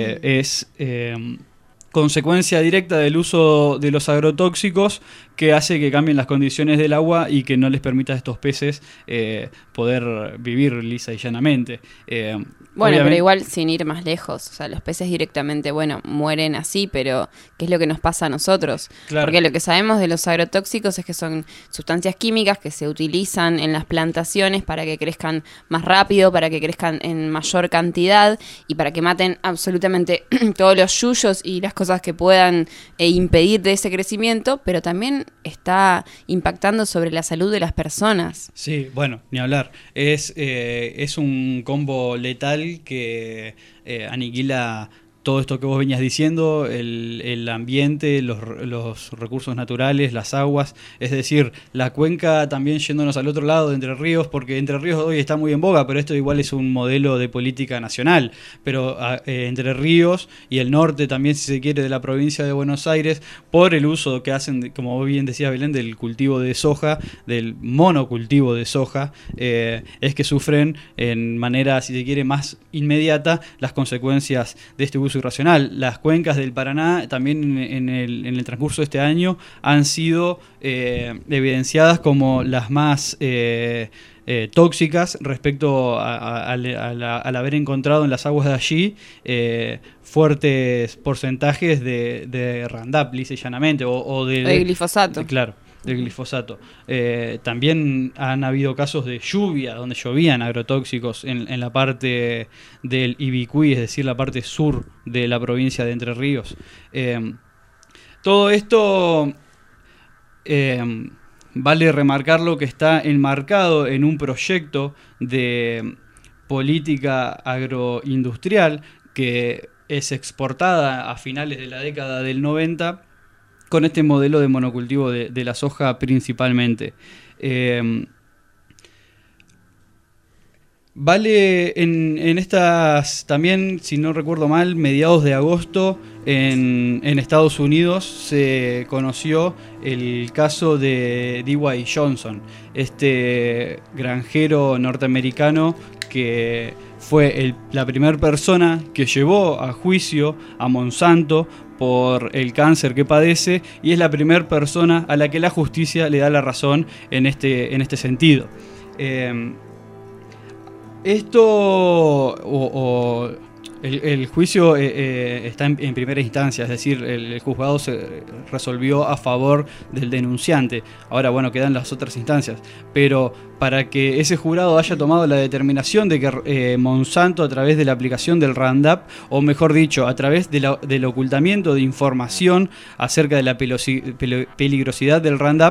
es consecuencia directa del uso de los agrotóxicos que hace que cambien las condiciones del agua y que no les permita a estos peces poder vivir lisa y llanamente. Bueno, pero igual sin ir más lejos, o sea, los peces directamente, bueno, mueren así, pero ¿qué es lo que nos pasa a nosotros? Claro. Porque lo que sabemos de los agrotóxicos es que son sustancias químicas que se utilizan en las plantaciones para que crezcan más rápido, para que crezcan en mayor cantidad y para que maten absolutamente todos los yuyos y las cosas que puedan impedir de ese crecimiento, pero también está impactando sobre la salud de las personas. Sí, bueno, ni hablar. Es un combo letal que aniquila todo esto que vos venías diciendo, el ambiente, los recursos naturales, las aguas, es decir, la cuenca también yéndonos al otro lado de Entre Ríos, porque Entre Ríos hoy está muy en boga, pero esto igual es un modelo de política nacional, pero Entre Ríos y el norte también, si se quiere, de la provincia de Buenos Aires, por el uso que hacen, como bien decía Belén, del cultivo de soja, del monocultivo de soja, es que sufren en manera, si se quiere, más inmediata las consecuencias de este uso irracional. Las cuencas del Paraná también en el transcurso de este año han sido evidenciadas como las más tóxicas respecto al haber encontrado en las aguas de allí fuertes porcentajes de Roundup, lisa y llanamente, o de glifosato. Claro, del glifosato. También han habido casos de lluvia, donde llovían agrotóxicos en la parte del Ibicuí, es decir, la parte sur de la provincia de Entre Ríos. Todo esto vale remarcar lo que está enmarcado en un proyecto de política agroindustrial que es exportada a finales de la década del 90 con este modelo de monocultivo de la soja principalmente. Vale en estas, también, si no recuerdo mal, mediados de agosto en Estados Unidos se conoció el caso de D.Y. Johnson, este granjero norteamericano que fue la primera persona que llevó a juicio a Monsanto por el cáncer que padece, y es la primera persona a la que la justicia le da la razón en este sentido. El juicio está en primera instancia, es decir, el juzgado se resolvió a favor del denunciante. Ahora, bueno, quedan las otras instancias, pero para que ese jurado haya tomado la determinación de que Monsanto, a través de la aplicación del Roundup, o mejor dicho, a través del ocultamiento de información acerca de la peligrosidad del Roundup,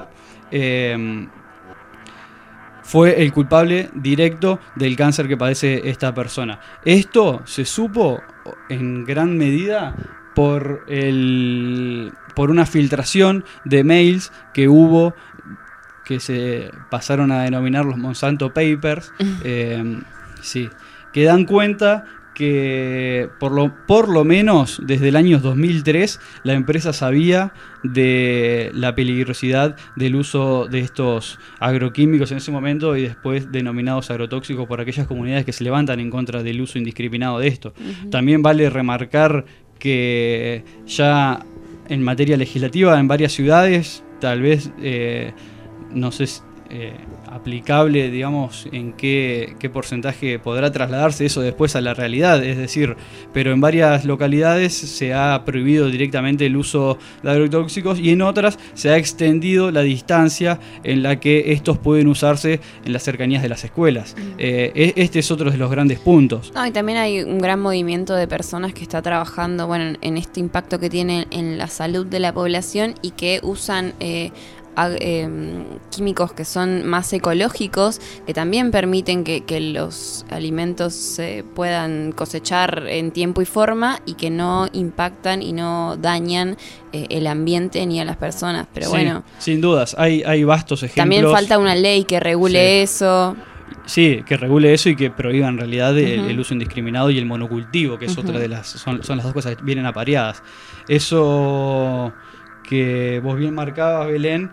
fue el culpable directo del cáncer que padece esta persona. Esto se supo en gran medida por una filtración de mails que hubo, que se pasaron a denominar los Monsanto Papers, sí, que dan cuenta que por lo menos desde el año 2003 la empresa sabía de la peligrosidad del uso de estos agroquímicos en ese momento y después denominados agrotóxicos por aquellas comunidades que se levantan en contra del uso indiscriminado de esto. También vale remarcar que ya en materia legislativa en varias ciudades, tal vez, no sé aplicable, digamos, en qué porcentaje podrá trasladarse eso después a la realidad, es decir, pero en varias localidades se ha prohibido directamente el uso de agrotóxicos y en otras se ha extendido la distancia en la que estos pueden usarse en las cercanías de las escuelas. Este es otro de los grandes puntos. No, y también hay un gran movimiento de personas que está trabajando, bueno, en este impacto que tiene en la salud de la población y que usan químicos que son más ecológicos, que también permiten que los alimentos se puedan cosechar en tiempo y forma y que no impactan y no dañan el ambiente ni a las personas. Pero sí, bueno, sin dudas, hay vastos ejemplos. También falta una ley que regule eso. Sí, que regule eso y que prohíba en realidad el uso indiscriminado y el monocultivo, que es otra de las son las dos cosas que vienen apareadas. Eso que vos bien marcabas, Belén,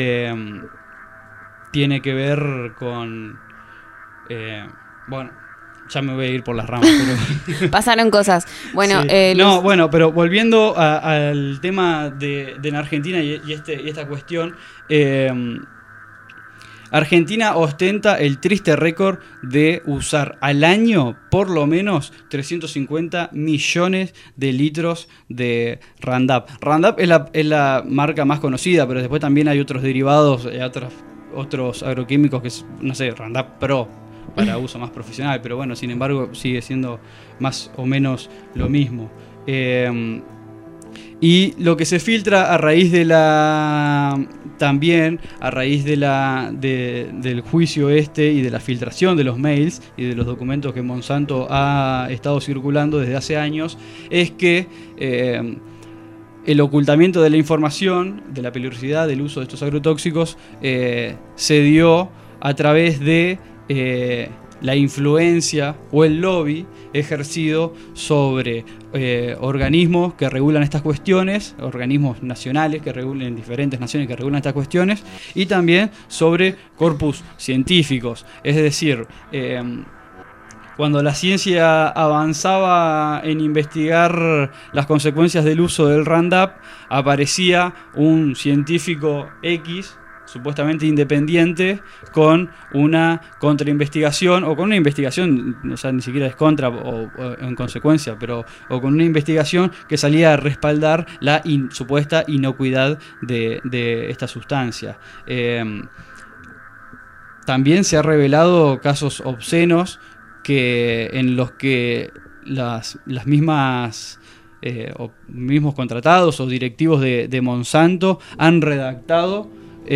tiene que ver con... bueno, ya me voy a ir por las ramas. Pero pasaron cosas. Bueno, sí. Pero volviendo al tema de la Argentina y esta cuestión... Argentina ostenta el triste récord de usar al año por lo menos 350 millones de litros de Roundup. Roundup es la marca más conocida, pero después también hay otros derivados, otros agroquímicos que es, no sé, Roundup Pro para uso más profesional, pero bueno, sin embargo sigue siendo más o menos lo mismo. Y lo que se filtra a raíz de del juicio y de la filtración de los mails y de los documentos que Monsanto ha estado circulando desde hace años es que el ocultamiento de la información, de la peligrosidad del uso de estos agrotóxicos se dio a través de la influencia o el lobby ejercido sobre organismos que regulan estas cuestiones, organismos nacionales que regulan, diferentes naciones que regulan estas cuestiones, y también sobre corpus científicos. Es decir, cuando la ciencia avanzaba en investigar las consecuencias del uso del Roundup, aparecía un científico X, supuestamente independiente, con una contrainvestigación o con una investigación, o sea, ni siquiera es contra o en consecuencia, o con una investigación que salía a respaldar la supuesta inocuidad de esta sustancia. También se ha revelado casos obscenos en los que las mismas o mismos contratados o directivos de Monsanto han redactado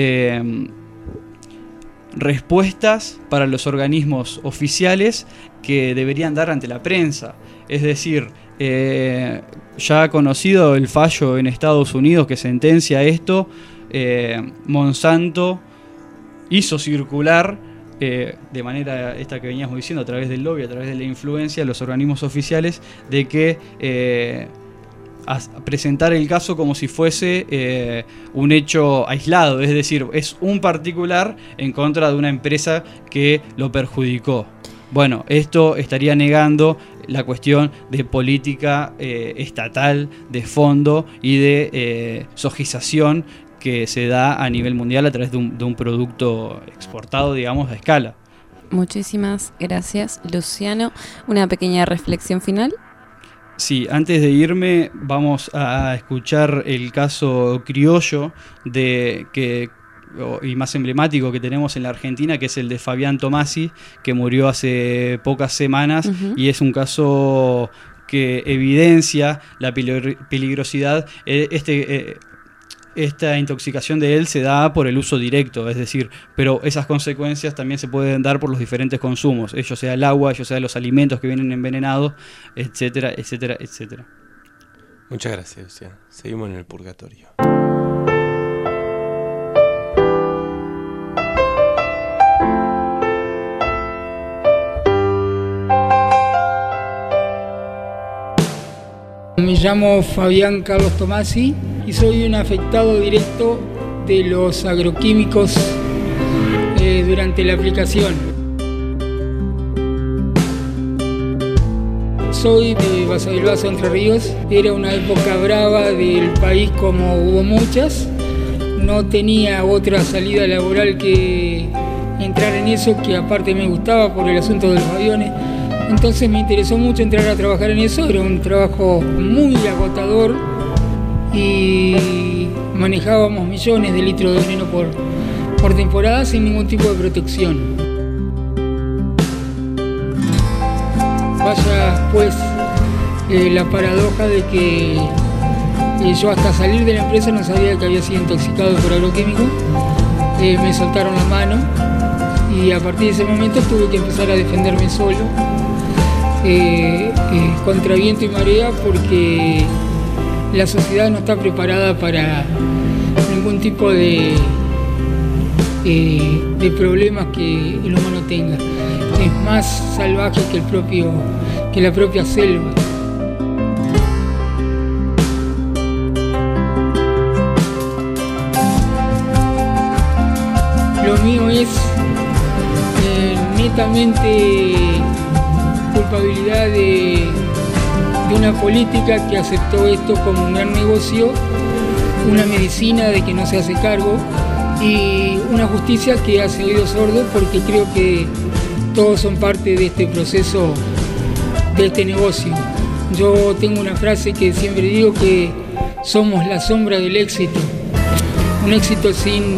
respuestas para los organismos oficiales que deberían dar ante la prensa. Es decir, ya ha conocido el fallo en Estados Unidos que sentencia esto. Monsanto hizo circular de manera esta que veníamos diciendo, a través del lobby, a través de la influencia de los organismos oficiales, de que a presentar el caso como si fuese un hecho aislado, es decir, es un particular en contra de una empresa que lo perjudicó. Bueno, esto estaría negando la cuestión de política estatal, de fondo y de sojización que se da a nivel mundial a través de un producto exportado, digamos, a escala. Muchísimas gracias, Luciano. Una pequeña reflexión final. Sí, antes de irme vamos a escuchar el caso criollo y más emblemático que tenemos en la Argentina, que es el de Fabián Tomasi, que murió hace pocas semanas, y es un caso que evidencia la peligrosidad. Esta intoxicación de él se da por el uso directo, es decir, pero esas consecuencias también se pueden dar por los diferentes consumos, ello sea el agua, ello sea los alimentos que vienen envenenados, etcétera, etcétera, etcétera. Muchas gracias, Luciano. Seguimos en el purgatorio. Me llamo Fabián Carlos Tomasi y soy un afectado directo de los agroquímicos durante la aplicación. Soy de Vaso del Vaso, Entre Ríos. Era una época brava del país como hubo muchas, no tenía otra salida laboral que entrar en eso, que aparte me gustaba por el asunto de los aviones. Entonces me interesó mucho entrar a trabajar en eso. Era un trabajo muy agotador y manejábamos millones de litros de veneno por temporada sin ningún tipo de protección. Vaya pues la paradoja de que yo hasta salir de la empresa no sabía que había sido intoxicado por agroquímicos. Me soltaron la mano y a partir de ese momento tuve que empezar a defenderme solo, contra viento y marea, porque la sociedad no está preparada para ningún tipo de problemas que el humano tenga. Es más salvaje que la propia selva. Lo mío es netamente culpabilidad de una política que aceptó esto como un gran negocio, una medicina de que no se hace cargo y una justicia que hace oídos sordos, porque creo que todos son parte de este proceso, de este negocio. Yo tengo una frase que siempre digo, que somos la sombra del éxito. Un éxito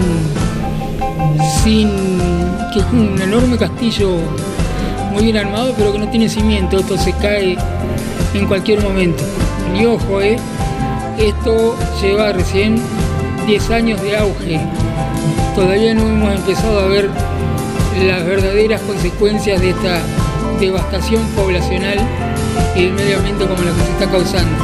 que es un enorme castillo muy bien armado, pero que no tiene cimiento. Esto se cae en cualquier momento. Y ojo, esto lleva recién 10 años de auge. Todavía no hemos empezado a ver las verdaderas consecuencias de esta devastación poblacional y del medio ambiente como la que se está causando.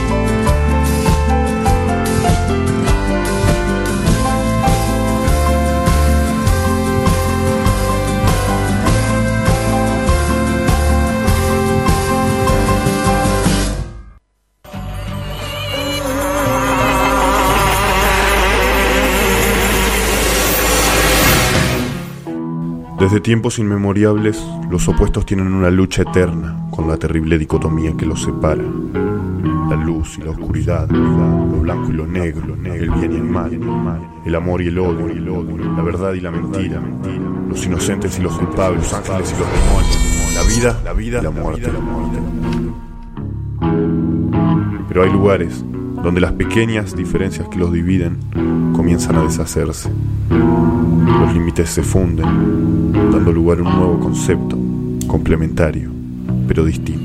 Desde tiempos inmemoriales, los opuestos tienen una lucha eterna con la terrible dicotomía que los separa. La luz y la oscuridad, lo blanco y lo negro, el bien y el mal, el amor y el odio, la verdad y la mentira, los inocentes y los culpables, los ángeles y los demonios, la vida y la muerte. Pero hay lugares donde las pequeñas diferencias que los dividen comienzan a deshacerse. Los límites se funden, dando lugar a un nuevo concepto, complementario, pero distinto.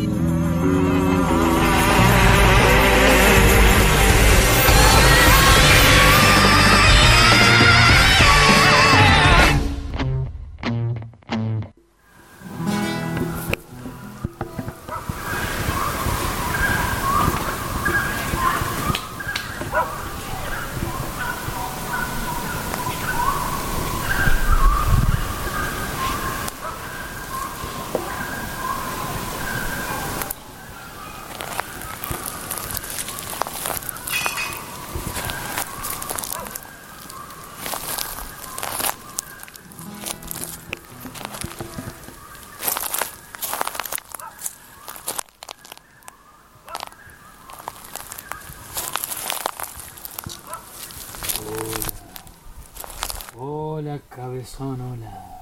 Hola, cabezón, hola.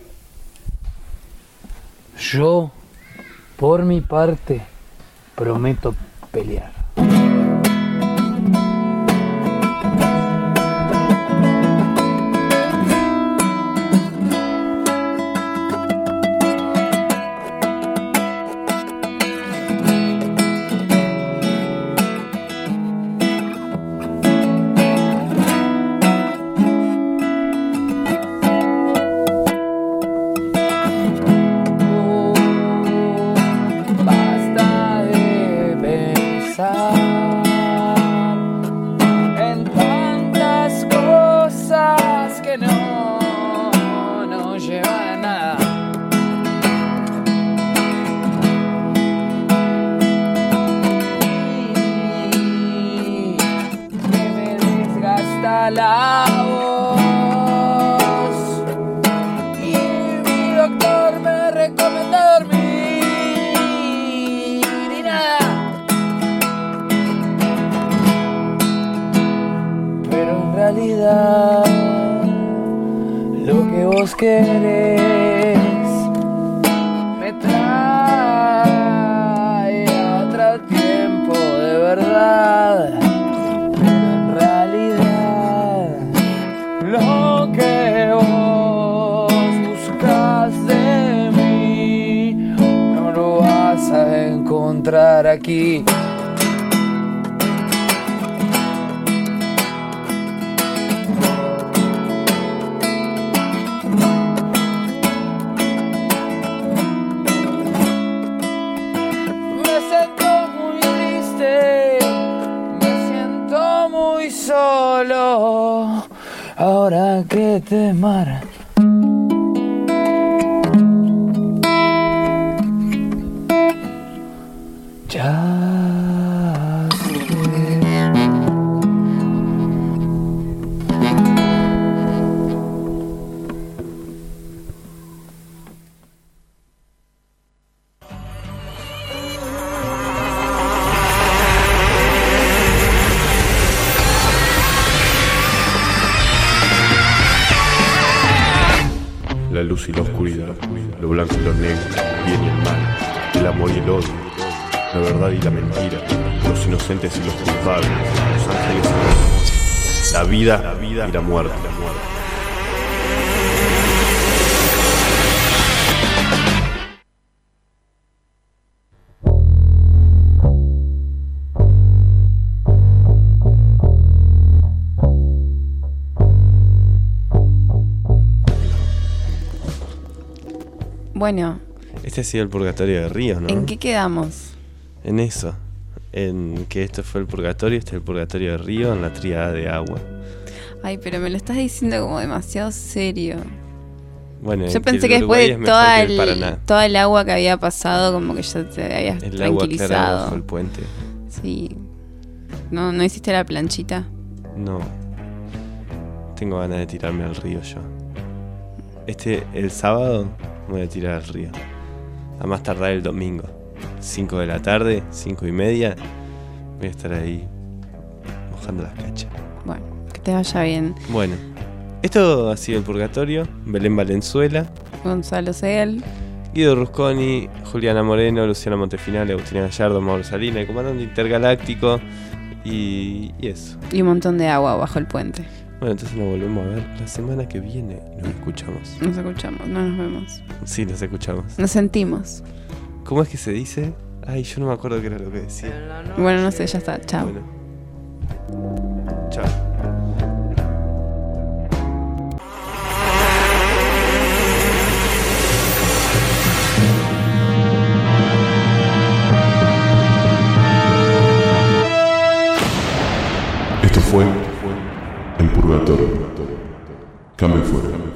Yo, por mi parte, prometo pelear. querés me trae a otro tiempo de verdad. En realidad, lo que vos buscas de mí no lo vas a encontrar aquí. Solo, ahora que te mar. Ya sé. La luz y la oscuridad, lo blanco y lo negro, el bien y el mal, el amor y el odio, la verdad y la mentira, los inocentes y los culpables, los ángeles y los demonios, la vida y la muerte. Bueno. Este ha sido el purgatorio de Ríos, ¿no? ¿En qué quedamos? En eso. En que esto fue el purgatorio, este es el purgatorio de Ríos, en la tríada de agua. Ay, pero me lo estás diciendo como demasiado serio. Bueno, yo pensé que después de toda el agua que había pasado, como que ya te habías el tranquilizado. Agua clara bajo el puente. Sí. ¿No hiciste la planchita? No. Tengo ganas de tirarme al río yo. El sábado me voy a tirar al río. A más tardar el domingo. 5 de la tarde, 5:30. Voy a estar ahí mojando las cachas. Bueno, que te vaya bien. Bueno, esto ha sido el purgatorio. Belén Valenzuela, Gonzalo Segel, Guido Rusconi, Juliana Moreno, Luciana Montefinale, Agustina Gallardo, Mauro Salina, el comandante intergaláctico y eso. Y un montón de agua bajo el puente. Bueno, entonces nos volvemos a ver la semana que viene. Nos escuchamos. Nos escuchamos, no nos vemos. Sí, nos escuchamos. Nos sentimos. ¿Cómo es que se dice? Ay, yo no me acuerdo qué era lo que decía. Bueno, no sé, ya está. Chao. Bueno. Chao. Esto fue El Purgatorio. Cambio fuera.